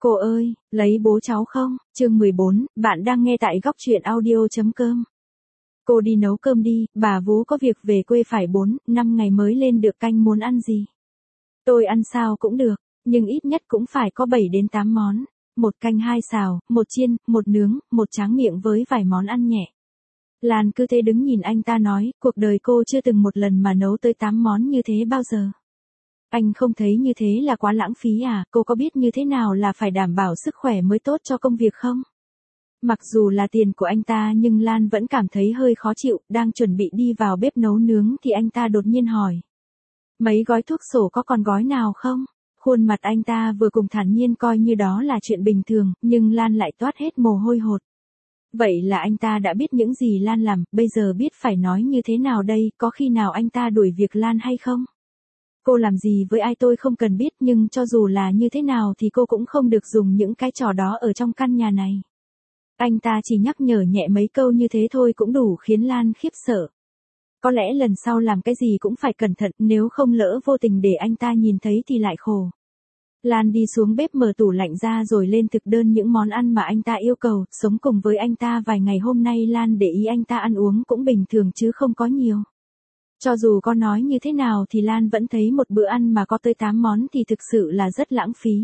Cô ơi, lấy bố cháu không? Chương 14, bạn đang nghe tại góc truyện audio.com. Cô đi nấu cơm đi, bà vú có việc về quê phải 4-5 ngày mới lên được, canh muốn ăn gì? Tôi ăn sao cũng được, nhưng ít nhất cũng phải có 7 đến 8 món. Một canh, 2 xào, một chiên, một nướng, một tráng miệng với vài món ăn nhẹ. Lan cứ thế đứng nhìn anh ta nói, cuộc đời cô chưa từng một lần mà nấu tới 8 món như thế bao giờ. Anh không thấy như thế là quá lãng phí à? Cô có biết như thế nào là phải đảm bảo sức khỏe mới tốt cho công việc không? Mặc dù là tiền của anh ta nhưng Lan vẫn cảm thấy hơi khó chịu, đang chuẩn bị đi vào bếp nấu nướng thì anh ta đột nhiên hỏi. Mấy gói thuốc sổ có còn gói nào không? Khuôn mặt anh ta vừa cùng thản nhiên coi như đó là chuyện bình thường, nhưng Lan lại toát hết mồ hôi hột. Vậy là anh ta đã biết những gì Lan làm, bây giờ biết phải nói như thế nào đây, có khi nào anh ta đuổi việc Lan hay không? Cô làm gì với ai tôi không cần biết, nhưng cho dù là như thế nào thì cô cũng không được dùng những cái trò đó ở trong căn nhà này. Anh ta chỉ nhắc nhở nhẹ mấy câu như thế thôi cũng đủ khiến Lan khiếp sợ. Có lẽ lần sau làm cái gì cũng phải cẩn thận, nếu không lỡ vô tình để anh ta nhìn thấy thì lại khổ. Lan đi xuống bếp mở tủ lạnh ra rồi lên thực đơn những món ăn mà anh ta yêu cầu. Sống cùng với anh ta vài ngày hôm nay Lan để ý anh ta ăn uống cũng bình thường chứ không có nhiều. Cho dù có nói như thế nào thì Lan vẫn thấy một bữa ăn mà có tới 8 món thì thực sự là rất lãng phí.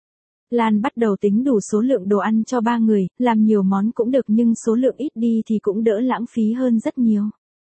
Lan bắt đầu tính đủ số lượng đồ ăn cho 3 người, làm nhiều món cũng được nhưng số lượng ít đi thì cũng đỡ lãng phí hơn rất nhiều.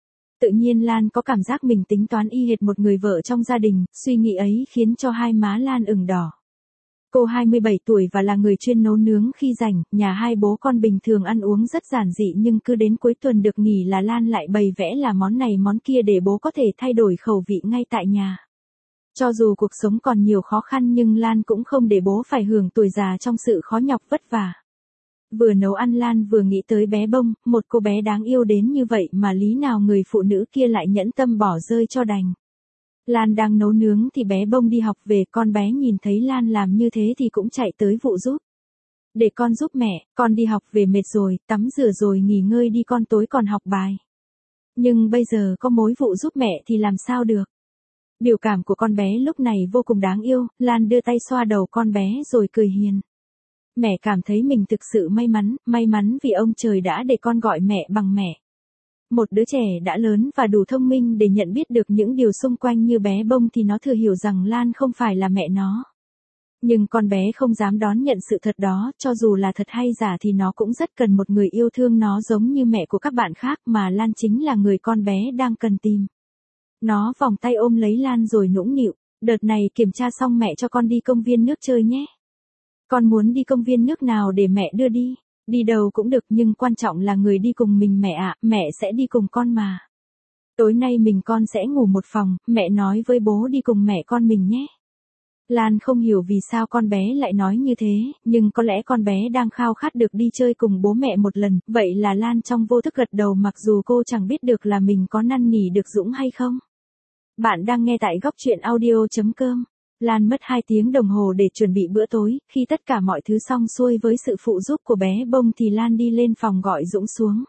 Tự nhiên Lan có cảm giác mình tính toán y hệt một người vợ trong gia đình, suy nghĩ ấy khiến cho hai má Lan ửng đỏ. Cô 27 tuổi và là người chuyên nấu nướng khi rảnh, nhà hai bố con bình thường ăn uống rất giản dị nhưng cứ đến cuối tuần được nghỉ là Lan lại bày vẽ là món này món kia để bố có thể thay đổi khẩu vị ngay tại nhà. Cho dù cuộc sống còn nhiều khó khăn nhưng Lan cũng không để bố phải hưởng tuổi già trong sự khó nhọc vất vả. Vừa nấu ăn Lan vừa nghĩ tới bé Bông, một cô bé đáng yêu đến như vậy mà lý nào người phụ nữ kia lại nhẫn tâm bỏ rơi cho đành. Lan đang nấu nướng thì bé Bông đi học về, con bé nhìn thấy Lan làm như thế thì cũng chạy tới phụ giúp. Để con giúp mẹ, con đi học về mệt rồi, tắm rửa rồi nghỉ ngơi đi con, tối còn học bài. Nhưng bây giờ có mối vụ giúp mẹ thì làm sao được. Biểu cảm của con bé lúc này vô cùng đáng yêu, Lan đưa tay xoa đầu con bé rồi cười hiền. Mẹ cảm thấy mình thực sự may mắn vì ông trời đã để con gọi mẹ bằng mẹ. Một đứa trẻ đã lớn và đủ thông minh để nhận biết được những điều xung quanh như bé Bông thì nó thừa hiểu rằng Lan không phải là mẹ nó. Nhưng con bé không dám đón nhận sự thật đó, cho dù là thật hay giả thì nó cũng rất cần một người yêu thương nó giống như mẹ của các bạn khác mà Lan chính là người con bé đang cần tìm. Nó vòng tay ôm lấy Lan rồi nũng nịu, đợt này kiểm tra xong mẹ cho con đi công viên nước chơi nhé. Con muốn đi công viên nước nào để mẹ đưa đi? Đi đâu cũng được nhưng quan trọng là người đi cùng mình mẹ ạ, mẹ sẽ đi cùng con mà. Tối nay mình con sẽ ngủ một phòng, mẹ nói với bố đi cùng mẹ con mình nhé. Lan không hiểu vì sao con bé lại nói như thế, nhưng có lẽ con bé đang khao khát được đi chơi cùng bố mẹ một lần, vậy là Lan trong vô thức gật đầu mặc dù cô chẳng biết được là mình có năn nỉ được Dũng hay không. Bạn đang nghe tại góc truyện audio.com. Lan mất 2 tiếng đồng hồ để chuẩn bị bữa tối, khi tất cả mọi thứ xong xuôi với sự phụ giúp của bé Bông thì Lan đi lên phòng gọi Dũng xuống.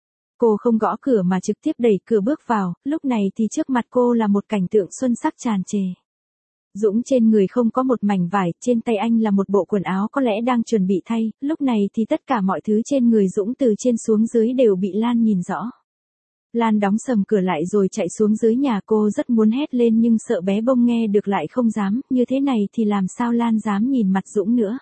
Cô không gõ cửa mà trực tiếp đẩy cửa bước vào, lúc này thì trước mặt cô là một cảnh tượng xuân sắc tràn trề. Dũng trên người không có một mảnh vải, trên tay anh là một bộ quần áo có lẽ đang chuẩn bị thay, lúc này thì tất cả mọi thứ trên người Dũng từ trên xuống dưới đều bị Lan nhìn rõ. Lan đóng sầm cửa lại rồi chạy xuống dưới nhà, cô rất muốn hét lên nhưng sợ bé Bông nghe được lại không dám, như thế này thì làm sao Lan dám nhìn mặt Dũng nữa.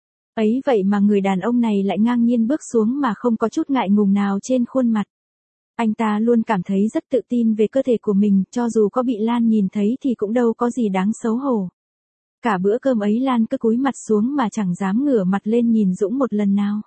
Ấy vậy mà người đàn ông này lại ngang nhiên bước xuống mà không có chút ngại ngùng nào trên khuôn mặt. Anh ta luôn cảm thấy rất tự tin về cơ thể của mình, cho dù có bị Lan nhìn thấy thì cũng đâu có gì đáng xấu hổ. Cả bữa cơm ấy Lan cứ cúi mặt xuống mà chẳng dám ngửa mặt lên nhìn Dũng một lần nào.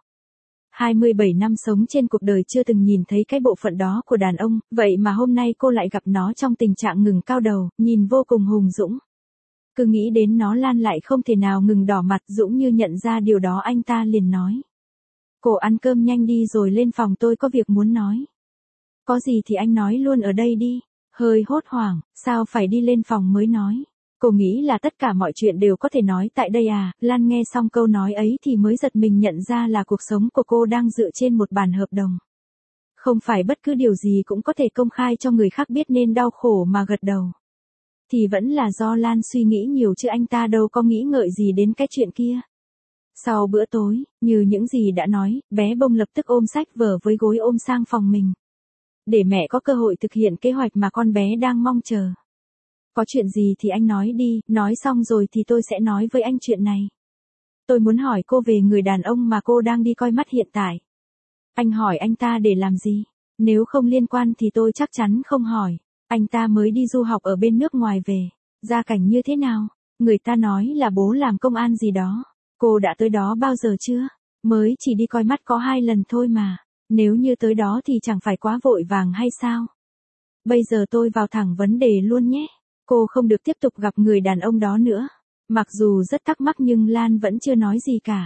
27 năm sống trên cuộc đời chưa từng nhìn thấy cái bộ phận đó của đàn ông, vậy mà hôm nay cô lại gặp nó trong tình trạng ngừng cao đầu, nhìn vô cùng hùng dũng. Cứ nghĩ đến nó Lan lại không thể nào ngừng đỏ mặt. Dũng như nhận ra điều đó anh ta liền nói. Cô ăn cơm nhanh đi rồi lên phòng, tôi có việc muốn nói. Có gì thì anh nói luôn ở đây đi. Hơi hốt hoảng, sao phải đi lên phòng mới nói. Cô nghĩ là tất cả mọi chuyện đều có thể nói tại đây à. Lan nghe xong câu nói ấy thì mới giật mình nhận ra là cuộc sống của cô đang dựa trên một bản hợp đồng. Không phải bất cứ điều gì cũng có thể công khai cho người khác biết nên đau khổ mà gật đầu. Thì vẫn là do Lan suy nghĩ nhiều chứ anh ta đâu có nghĩ ngợi gì đến cái chuyện kia. Sau bữa tối, như những gì đã nói, bé bông lập tức ôm sách vở với gối ôm sang phòng mình. Để mẹ có cơ hội thực hiện kế hoạch mà con bé đang mong chờ. Có chuyện gì thì anh nói đi, nói xong rồi thì tôi sẽ nói với anh chuyện này. Tôi muốn hỏi cô về người đàn ông mà cô đang đi coi mắt hiện tại. Anh hỏi anh ta để làm gì? Nếu không liên quan thì tôi chắc chắn không hỏi. Anh ta mới đi du học ở bên nước ngoài về. Gia cảnh như thế nào? Người ta nói là bố làm công an gì đó. Cô đã tới đó bao giờ chưa? Mới chỉ đi coi mắt có 2 lần thôi mà. Nếu như tới đó thì chẳng phải quá vội vàng hay sao? Bây giờ tôi vào thẳng vấn đề luôn nhé. Cô không được tiếp tục gặp người đàn ông đó nữa. Mặc dù rất thắc mắc nhưng Lan vẫn chưa nói gì cả.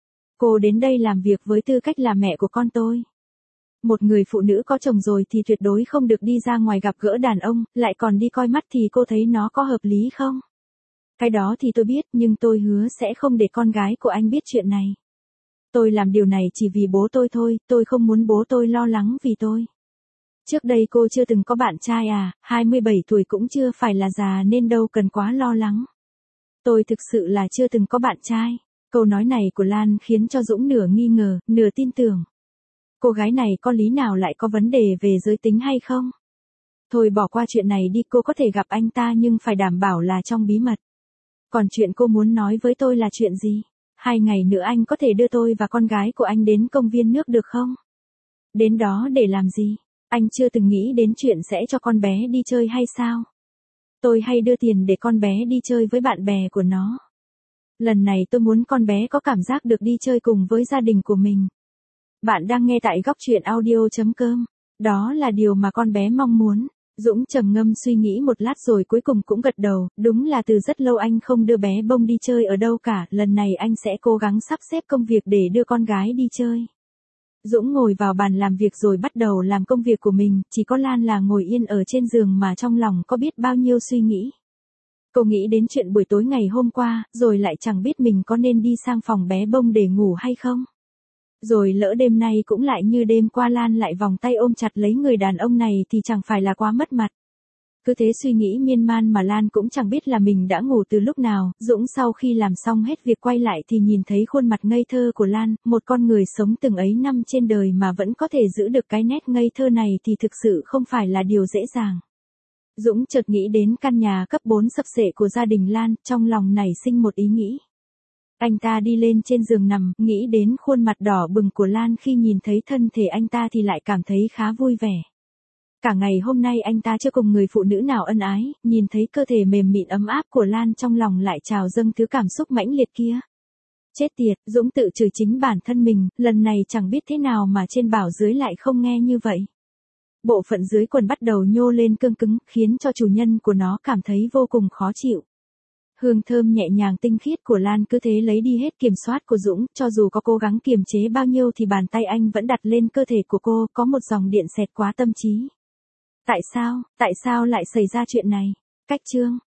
Cô đến đây làm việc với tư cách là mẹ của con tôi. Một người phụ nữ có chồng rồi thì tuyệt đối không được đi ra ngoài gặp gỡ đàn ông, lại còn đi coi mắt thì cô thấy nó có hợp lý không? Cái đó thì tôi biết, nhưng tôi hứa sẽ không để con gái của anh biết chuyện này. Tôi làm điều này chỉ vì bố tôi thôi, tôi không muốn bố tôi lo lắng vì tôi. Trước đây cô chưa từng có bạn trai à, 27 tuổi cũng chưa phải là già nên đâu cần quá lo lắng. Tôi thực sự là chưa từng có bạn trai. Câu nói này của Lan khiến cho Dũng nửa nghi ngờ, nửa tin tưởng. Cô gái này có lý nào lại có vấn đề về giới tính hay không? Thôi bỏ qua chuyện này đi, cô có thể gặp anh ta nhưng phải đảm bảo là trong bí mật. Còn chuyện cô muốn nói với tôi là chuyện gì? 2 ngày nữa anh có thể đưa tôi và con gái của anh đến công viên nước được không? Đến đó để làm gì? Anh chưa từng nghĩ đến chuyện sẽ cho con bé đi chơi hay sao? Tôi hay đưa tiền để con bé đi chơi với bạn bè của nó. Lần này tôi muốn con bé có cảm giác được đi chơi cùng với gia đình của mình. Bạn đang nghe tại góc truyện audio.com. Đó là điều mà con bé mong muốn. Dũng trầm ngâm suy nghĩ một lát rồi cuối cùng cũng gật đầu, đúng là từ rất lâu anh không đưa bé bông đi chơi ở đâu cả, lần này anh sẽ cố gắng sắp xếp công việc để đưa con gái đi chơi. Dũng ngồi vào bàn làm việc rồi bắt đầu làm công việc của mình, chỉ có Lan là ngồi yên ở trên giường mà trong lòng có biết bao nhiêu suy nghĩ. Cô nghĩ đến chuyện buổi tối ngày hôm qua, rồi lại chẳng biết mình có nên đi sang phòng bé bông để ngủ hay không. Rồi lỡ đêm nay cũng lại như đêm qua Lan lại vòng tay ôm chặt lấy người đàn ông này thì chẳng phải là quá mất mặt. Cứ thế suy nghĩ miên man mà Lan cũng chẳng biết là mình đã ngủ từ lúc nào. Dũng sau khi làm xong hết việc quay lại thì nhìn thấy khuôn mặt ngây thơ của Lan, một con người sống từng ấy năm trên đời mà vẫn có thể giữ được cái nét ngây thơ này thì thực sự không phải là điều dễ dàng. Dũng chợt nghĩ đến căn nhà cấp 4 sập xệ của gia đình Lan, trong lòng nảy sinh một ý nghĩ. Anh ta đi lên trên giường nằm, nghĩ đến khuôn mặt đỏ bừng của Lan khi nhìn thấy thân thể anh ta thì lại cảm thấy khá vui vẻ. Cả ngày hôm nay anh ta chưa cùng người phụ nữ nào ân ái, nhìn thấy cơ thể mềm mịn ấm áp của Lan trong lòng lại trào dâng thứ cảm xúc mãnh liệt kia. Chết tiệt, Dũng tự chửi chính bản thân mình, lần này chẳng biết thế nào mà trên bảo dưới lại không nghe như vậy. Bộ phận dưới quần bắt đầu nhô lên cương cứng, khiến cho chủ nhân của nó cảm thấy vô cùng khó chịu. Hương thơm nhẹ nhàng tinh khiết của Lan cứ thế lấy đi hết kiểm soát của Dũng, cho dù có cố gắng kiềm chế bao nhiêu thì bàn tay anh vẫn đặt lên cơ thể của cô, có một dòng điện xẹt qua tâm trí. Tại sao lại xảy ra chuyện này? Cách chương